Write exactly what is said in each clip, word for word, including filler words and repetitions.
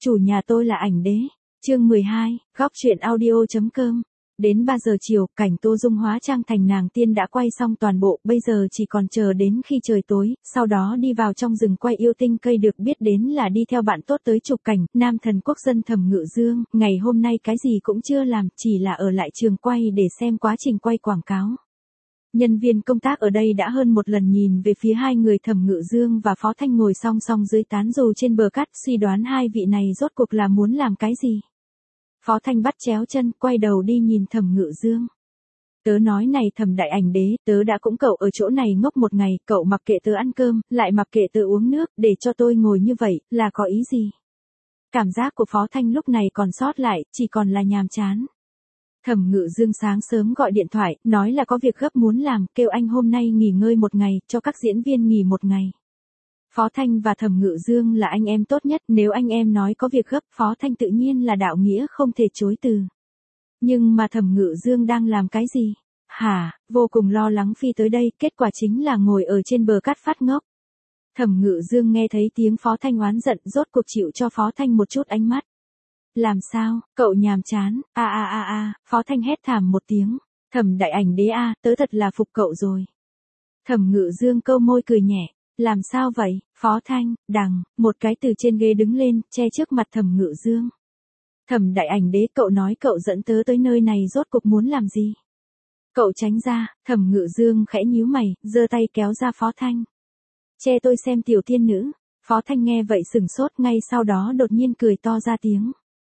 Chủ nhà tôi là ảnh đế. Chương mười hai, góc truyện audio.com. Đến ba giờ chiều, cảnh Tô Dung hóa trang thành nàng tiên đã quay xong toàn bộ, bây giờ chỉ còn chờ đến khi trời tối, sau đó đi vào trong rừng quay yêu tinh cây, được biết đến là đi theo bạn tốt tới chụp cảnh, nam thần quốc dân Thẩm Ngự Dương, ngày hôm nay cái gì cũng chưa làm, chỉ là ở lại trường quay để xem quá trình quay quảng cáo. Nhân viên công tác ở đây đã hơn một lần nhìn về phía hai người Thẩm Ngự Dương và Phó Thanh ngồi song song dưới tán dù trên bờ cát, suy đoán hai vị này rốt cuộc là muốn làm cái gì. Phó Thanh bắt chéo chân, quay đầu đi nhìn Thẩm Ngự Dương. Tớ nói này Thẩm đại ảnh đế, tớ đã cũng cậu ở chỗ này ngốc một ngày, cậu mặc kệ tớ ăn cơm, lại mặc kệ tớ uống nước, để cho tôi ngồi như vậy, là có ý gì? Cảm giác của Phó Thanh lúc này còn sót lại, chỉ còn là nhàm chán. Thẩm Ngự Dương sáng sớm gọi điện thoại, nói là có việc gấp muốn làm, kêu anh hôm nay nghỉ ngơi một ngày, cho các diễn viên nghỉ một ngày. Phó Thanh và Thẩm Ngự Dương là anh em tốt nhất, nếu anh em nói có việc gấp, Phó Thanh tự nhiên là đạo nghĩa không thể chối từ. Nhưng mà Thẩm Ngự Dương đang làm cái gì? Hả, vô cùng lo lắng phi tới đây, kết quả chính là ngồi ở trên bờ cát phát ngốc. Thẩm Ngự Dương nghe thấy tiếng Phó Thanh oán giận, rốt cuộc chịu cho Phó Thanh một chút ánh mắt. Làm sao, cậu nhàm chán, a a a a, Phó Thanh hét thảm một tiếng, Thẩm đại ảnh đế a, tớ thật là phục cậu rồi. Thẩm Ngự Dương câu môi cười nhẹ, làm sao vậy, Phó Thanh, đằng, một cái từ trên ghế đứng lên, che trước mặt Thẩm Ngự Dương. Thẩm đại ảnh đế, cậu nói cậu dẫn tớ tới nơi này rốt cuộc muốn làm gì? Cậu tránh ra, Thẩm Ngự Dương khẽ nhíu mày, giơ tay kéo ra Phó Thanh. Che tôi xem tiểu tiên nữ. Phó Thanh nghe vậy sừng sốt, ngay sau đó đột nhiên cười to ra tiếng.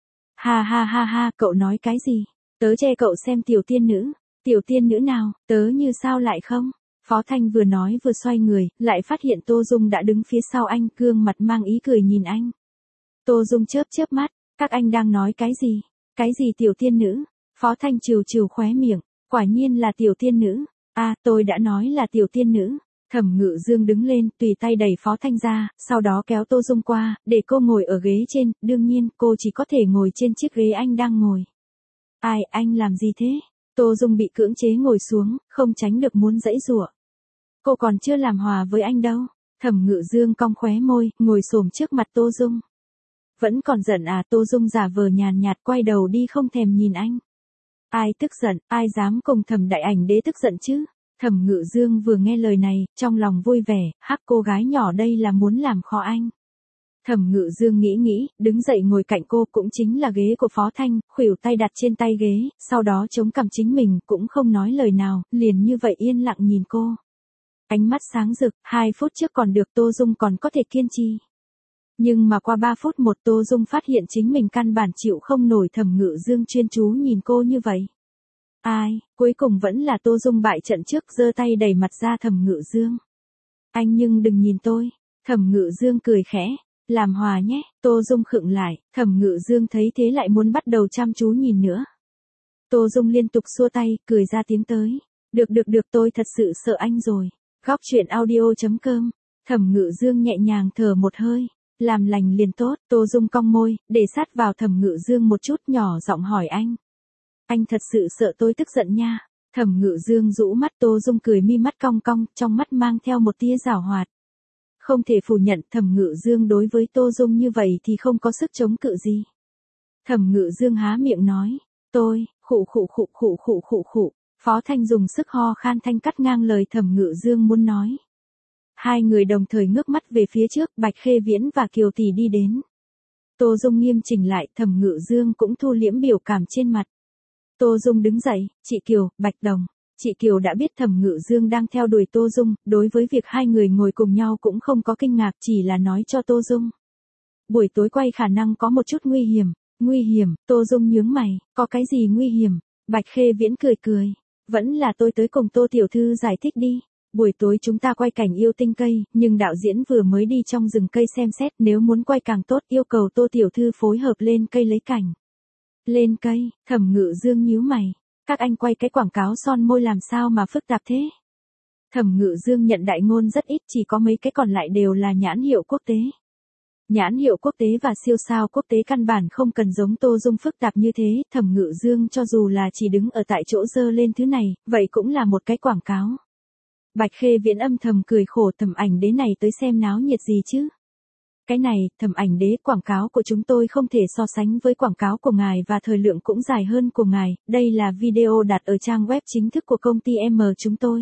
Ha ha ha ha, cậu nói cái gì? Tớ che cậu xem tiểu tiên nữ. Tiểu tiên nữ nào, tớ như sao lại không? Phó Thanh vừa nói vừa xoay người, lại phát hiện Tô Dung đã đứng phía sau anh, gương mặt mang ý cười nhìn anh. Tô Dung chớp chớp mắt, các anh đang nói cái gì? Cái gì tiểu tiên nữ? Phó Thanh trừ trừ khóe miệng, quả nhiên là tiểu tiên nữ. À, tôi đã nói là tiểu tiên nữ. Thẩm Ngự Dương đứng lên, tùy tay đẩy Phó Thanh ra, sau đó kéo Tô Dung qua, để cô ngồi ở ghế trên, đương nhiên, cô chỉ có thể ngồi trên chiếc ghế anh đang ngồi. Ai, anh làm gì thế? Tô Dung bị cưỡng chế ngồi xuống, không tránh được muốn giãy giụa. Cô còn chưa làm hòa với anh đâu. Thẩm Ngự Dương cong khóe môi, ngồi xổm trước mặt Tô Dung. Vẫn còn giận à? Tô Dung giả vờ nhàn nhạt quay đầu đi không thèm nhìn anh. Ai tức giận, ai dám cùng Thẩm đại ảnh đế tức giận chứ? Thẩm Ngự Dương vừa nghe lời này, trong lòng vui vẻ, hắc cô gái nhỏ đây là muốn làm khó anh. Thẩm Ngự Dương nghĩ nghĩ, đứng dậy ngồi cạnh cô, cũng chính là ghế của Phó Thanh, khuỷu tay đặt trên tay ghế, sau đó chống cằm chính mình, cũng không nói lời nào, liền như vậy yên lặng nhìn cô. Ánh mắt sáng rực, hai phút trước còn được Tô Dung còn có thể kiên trì. Nhưng mà qua ba phút một Tô Dung phát hiện chính mình căn bản chịu không nổi Thẩm Ngự Dương chuyên chú nhìn cô như vậy. Ai, cuối cùng vẫn là Tô Dung bại trận trước, giơ tay đẩy mặt ra Thẩm Ngự Dương. Anh nhưng đừng nhìn tôi. Thẩm Ngự Dương cười khẽ, làm hòa nhé. Tô Dung khựng lại, Thẩm Ngự Dương thấy thế lại muốn bắt đầu chăm chú nhìn nữa. Tô Dung liên tục xua tay, cười ra tiếng tới. Được được được, tôi thật sự sợ anh rồi. Góc truyện audio.com. Thẩm Ngự Dương nhẹ nhàng thở một hơi. Làm lành liền tốt. Tô Dung cong môi, để sát vào Thẩm Ngự Dương một chút, nhỏ giọng hỏi anh. Anh thật sự sợ tôi tức giận nha. Thẩm Ngự Dương rũ mắt. Tô Dung cười mi mắt cong cong, trong mắt mang theo một tia giảo hoạt. Không thể phủ nhận, Thẩm Ngự Dương đối với Tô Dung như vậy thì không có sức chống cự gì. Thẩm Ngự Dương há miệng nói, tôi, khụ khụ khụ khụ khụ khụ khụ. Phó Thanh dùng sức ho khan thanh cắt ngang lời Thẩm Ngự Dương muốn nói. Hai người đồng thời ngước mắt về phía trước, Bạch Khê Viễn và Kiều Tỷ đi đến. Tô Dung nghiêm chỉnh lại, Thẩm Ngự Dương cũng thu liễm biểu cảm trên mặt. Tô Dung đứng dậy, chị Kiều, Bạch Đồng. Chị Kiều đã biết Thẩm Ngự Dương đang theo đuổi Tô Dung, đối với việc hai người ngồi cùng nhau cũng không có kinh ngạc, chỉ là nói cho Tô Dung. Buổi tối quay khả năng có một chút nguy hiểm. Nguy hiểm? Tô Dung nhướng mày, có cái gì nguy hiểm? Bạch Khê Viễn cười cười. Vẫn là tôi tới cùng Tô tiểu thư giải thích đi. Buổi tối chúng ta quay cảnh yêu tinh cây, nhưng đạo diễn vừa mới đi trong rừng cây xem xét, nếu muốn quay càng tốt, yêu cầu Tô tiểu thư phối hợp lên cây lấy cảnh. Lên cây? Thẩm Ngự Dương nhíu mày. Các anh quay cái quảng cáo son môi làm sao mà phức tạp thế? Thẩm Ngự Dương nhận đại ngôn rất ít, chỉ có mấy cái còn lại đều là nhãn hiệu quốc tế. Nhãn hiệu quốc tế và siêu sao quốc tế căn bản không cần giống Tô Dung phức tạp như thế, Thẩm Ngự Dương cho dù là chỉ đứng ở tại chỗ dơ lên thứ này, vậy cũng là một cái quảng cáo. Bạch Khê Viễn âm thầm cười khổ, Thẩm ảnh đế này tới xem náo nhiệt gì chứ? Cái này, Thẩm Ảnh Đế, quảng cáo của chúng tôi không thể so sánh với quảng cáo của ngài và thời lượng cũng dài hơn của ngài, đây là video đặt ở trang web chính thức của công ty M chúng tôi.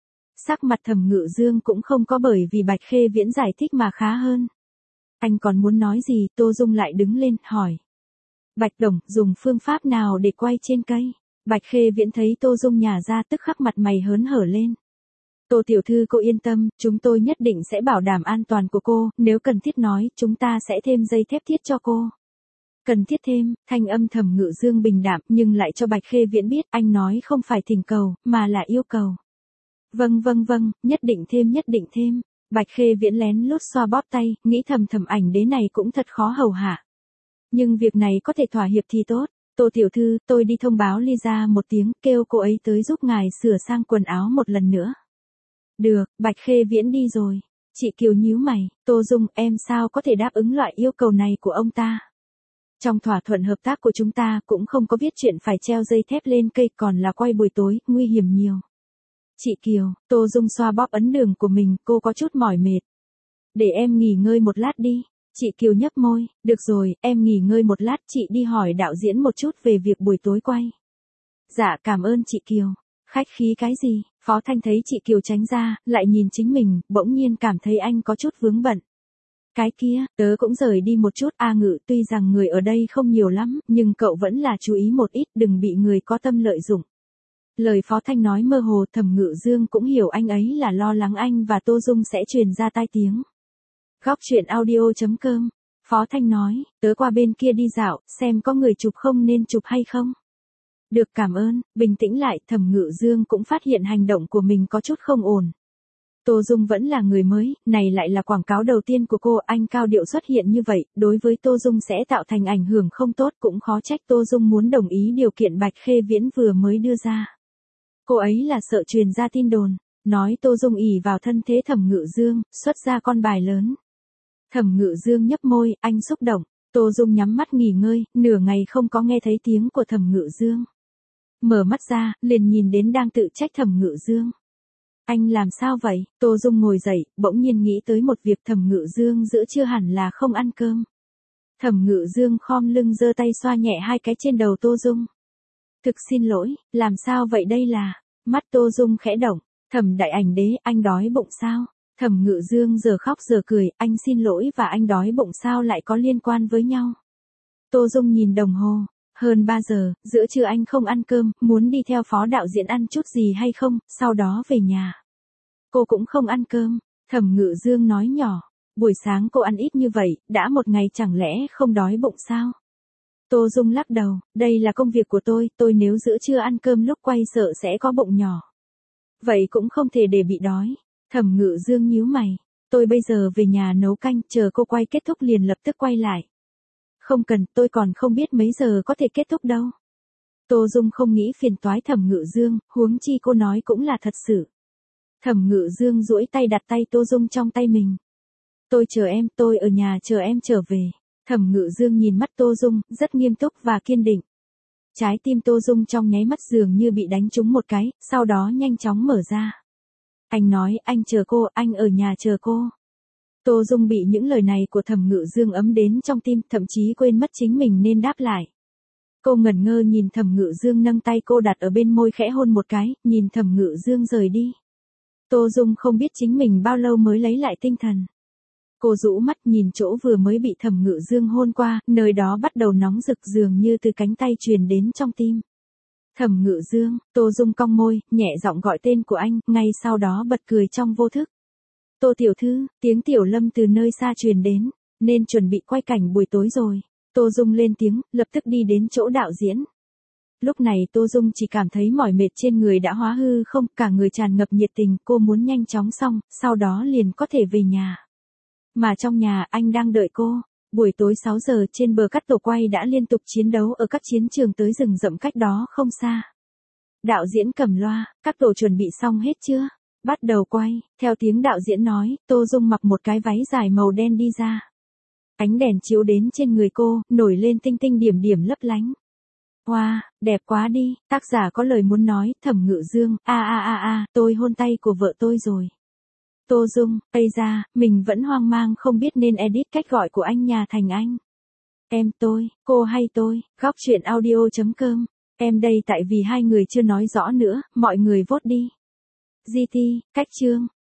Sắc mặt Thẩm Ngự Dương cũng không có bởi vì Bạch Khê Viễn giải thích mà khá hơn. Anh còn muốn nói gì? Tô Dung lại đứng lên, hỏi. Bạch Đồng, dùng phương pháp nào để quay trên cây? Bạch Khê Viễn thấy Tô Dung nhả ra tức khắc mặt mày hớn hở lên. Tô tiểu thư cô yên tâm, chúng tôi nhất định sẽ bảo đảm an toàn của cô, nếu cần thiết nói, chúng ta sẽ thêm dây thép thiết cho cô. Cần thiết thêm, thanh âm Thẩm Ngự Dương bình đạm nhưng lại cho Bạch Khê Viễn biết anh nói không phải thỉnh cầu, mà là yêu cầu. Vâng vâng vâng, nhất định thêm nhất định thêm. Bạch Khê Viễn lén lút xoa bóp tay, nghĩ thầm Thẩm Ảnh Đế này cũng thật khó hầu hạ. Nhưng việc này có thể thỏa hiệp thì tốt. Tô tiểu thư, tôi đi thông báo Lisa một tiếng, kêu cô ấy tới giúp ngài sửa sang quần áo một lần nữa. Được, Bạch Khê Viễn đi rồi. Chị Kiều nhíu mày, Tô Dung, em sao có thể đáp ứng loại yêu cầu này của ông ta? Trong thỏa thuận hợp tác của chúng ta cũng không có viết chuyện phải treo dây thép lên cây, còn là quay buổi tối, nguy hiểm nhiều. Chị Kiều, Tô Dung xoa bóp ấn đường của mình, cô có chút mỏi mệt. Để em nghỉ ngơi một lát đi. Chị Kiều nhấp môi, được rồi, em nghỉ ngơi một lát, chị đi hỏi đạo diễn một chút về việc buổi tối quay. Dạ cảm ơn chị Kiều. Khách khí cái gì? Phó Thanh thấy chị Kiều tránh ra, lại nhìn chính mình, bỗng nhiên cảm thấy anh có chút vướng bận. Cái kia, tớ cũng rời đi một chút, A Ngự, tuy rằng người ở đây không nhiều lắm, nhưng cậu vẫn là chú ý một ít, đừng bị người có tâm lợi dụng. Lời Phó Thanh nói mơ hồ, Thẩm Ngự Dương cũng hiểu anh ấy là lo lắng anh và Tô Dung sẽ truyền ra tai tiếng. Góc truyện audio chấm com. Phó Thanh nói, tớ qua bên kia đi dạo, xem có người chụp không nên chụp hay không. Được cảm ơn, bình tĩnh lại, Thẩm Ngự Dương cũng phát hiện hành động của mình có chút không ổn. Tô Dung vẫn là người mới, này lại là quảng cáo đầu tiên của cô, anh cao điệu xuất hiện như vậy, đối với Tô Dung sẽ tạo thành ảnh hưởng không tốt, cũng khó trách Tô Dung muốn đồng ý điều kiện Bạch Khê Viễn vừa mới đưa ra. Cô ấy là sợ truyền ra tin đồn, nói Tô Dung ỷ vào thân thế Thẩm Ngự Dương, xuất ra con bài lớn. Thẩm Ngự Dương nhấp môi, anh xúc động. Tô Dung nhắm mắt nghỉ ngơi, nửa ngày không có nghe thấy tiếng của Thẩm Ngự Dương. Mở mắt ra, liền nhìn đến đang tự trách Thẩm Ngự Dương. Anh làm sao vậy? Tô Dung ngồi dậy, bỗng nhiên nghĩ tới một việc, Thẩm Ngự Dương giữa trưa hẳn là không ăn cơm. Thẩm Ngự Dương khom lưng giơ tay xoa nhẹ hai cái trên đầu Tô Dung. Thực xin lỗi, làm sao vậy đây là? Mắt Tô Dung khẽ động, Thẩm Đại Ảnh Đế, anh đói bụng sao? Thẩm Ngự Dương giờ khóc giờ cười, anh xin lỗi và anh đói bụng sao lại có liên quan với nhau? Tô Dung nhìn đồng hồ, hơn ba giờ, giữa trưa anh không ăn cơm, muốn đi theo Phó đạo diễn ăn chút gì hay không, sau đó về nhà. Cô cũng không ăn cơm, Thẩm Ngự Dương nói nhỏ, buổi sáng cô ăn ít như vậy, đã một ngày chẳng lẽ không đói bụng sao? Tô Dung lắc đầu, đây là công việc của tôi, tôi nếu giữa trưa ăn cơm lúc quay sợ sẽ có bụng nhỏ. Vậy cũng không thể để bị đói. Thẩm Ngự Dương nhíu mày, tôi bây giờ về nhà nấu canh, chờ cô quay kết thúc liền lập tức quay lại. Không cần, tôi còn không biết mấy giờ có thể kết thúc đâu. Tô Dung không nghĩ phiền toái Thẩm Ngự Dương, huống chi cô nói cũng là thật sự. Thẩm Ngự Dương duỗi tay đặt tay Tô Dung trong tay mình. Tôi chờ em, tôi ở nhà chờ em trở về. Thẩm Ngự Dương nhìn mắt Tô Dung, rất nghiêm túc và kiên định. Trái tim Tô Dung trong nháy mắt dường như bị đánh trúng một cái, sau đó nhanh chóng mở ra. Anh nói, anh chờ cô, anh ở nhà chờ cô. Tô Dung bị những lời này của Thẩm Ngự Dương ấm đến trong tim, thậm chí quên mất chính mình nên đáp lại. Cô ngẩn ngơ nhìn Thẩm Ngự Dương nâng tay cô đặt ở bên môi khẽ hôn một cái, nhìn Thẩm Ngự Dương rời đi. Tô Dung không biết chính mình bao lâu mới lấy lại tinh thần. Cô rũ mắt nhìn chỗ vừa mới bị Thẩm Ngự Dương hôn qua, nơi đó bắt đầu nóng rực dường như từ cánh tay truyền đến trong tim. Thẩm Ngự Dương, Tô Dung cong môi, nhẹ giọng gọi tên của anh, ngay sau đó bật cười trong vô thức. Tô tiểu thư, tiếng Tiểu Lâm từ nơi xa truyền đến, nên chuẩn bị quay cảnh buổi tối rồi. Tô Dung lên tiếng, lập tức đi đến chỗ đạo diễn. Lúc này Tô Dung chỉ cảm thấy mỏi mệt trên người đã hóa hư không, cả người tràn ngập nhiệt tình, cô muốn nhanh chóng xong, sau đó liền có thể về nhà. Mà trong nhà, anh đang đợi cô. Buổi tối sáu giờ trên bờ cắt tổ quay đã liên tục chiến đấu ở các chiến trường tới rừng rậm cách đó không xa. Đạo diễn cầm loa, các tổ chuẩn bị xong hết chưa? Bắt đầu quay, theo tiếng đạo diễn nói, Tô Dung mặc một cái váy dài màu đen đi ra. Ánh đèn chiếu đến trên người cô, nổi lên tinh tinh điểm điểm lấp lánh. Wow, đẹp quá đi, tác giả có lời muốn nói, Thẩm Ngự Dương, a a a a, tôi hôn tay của vợ tôi rồi. Tô Dung, Ây da, mình vẫn hoang mang không biết nên edit cách gọi của anh nhà thành anh. Em tôi, cô hay tôi, góc chuyện audio.com. Em đây tại vì hai người chưa nói rõ nữa, mọi người vote đi. giê tê, cách chương.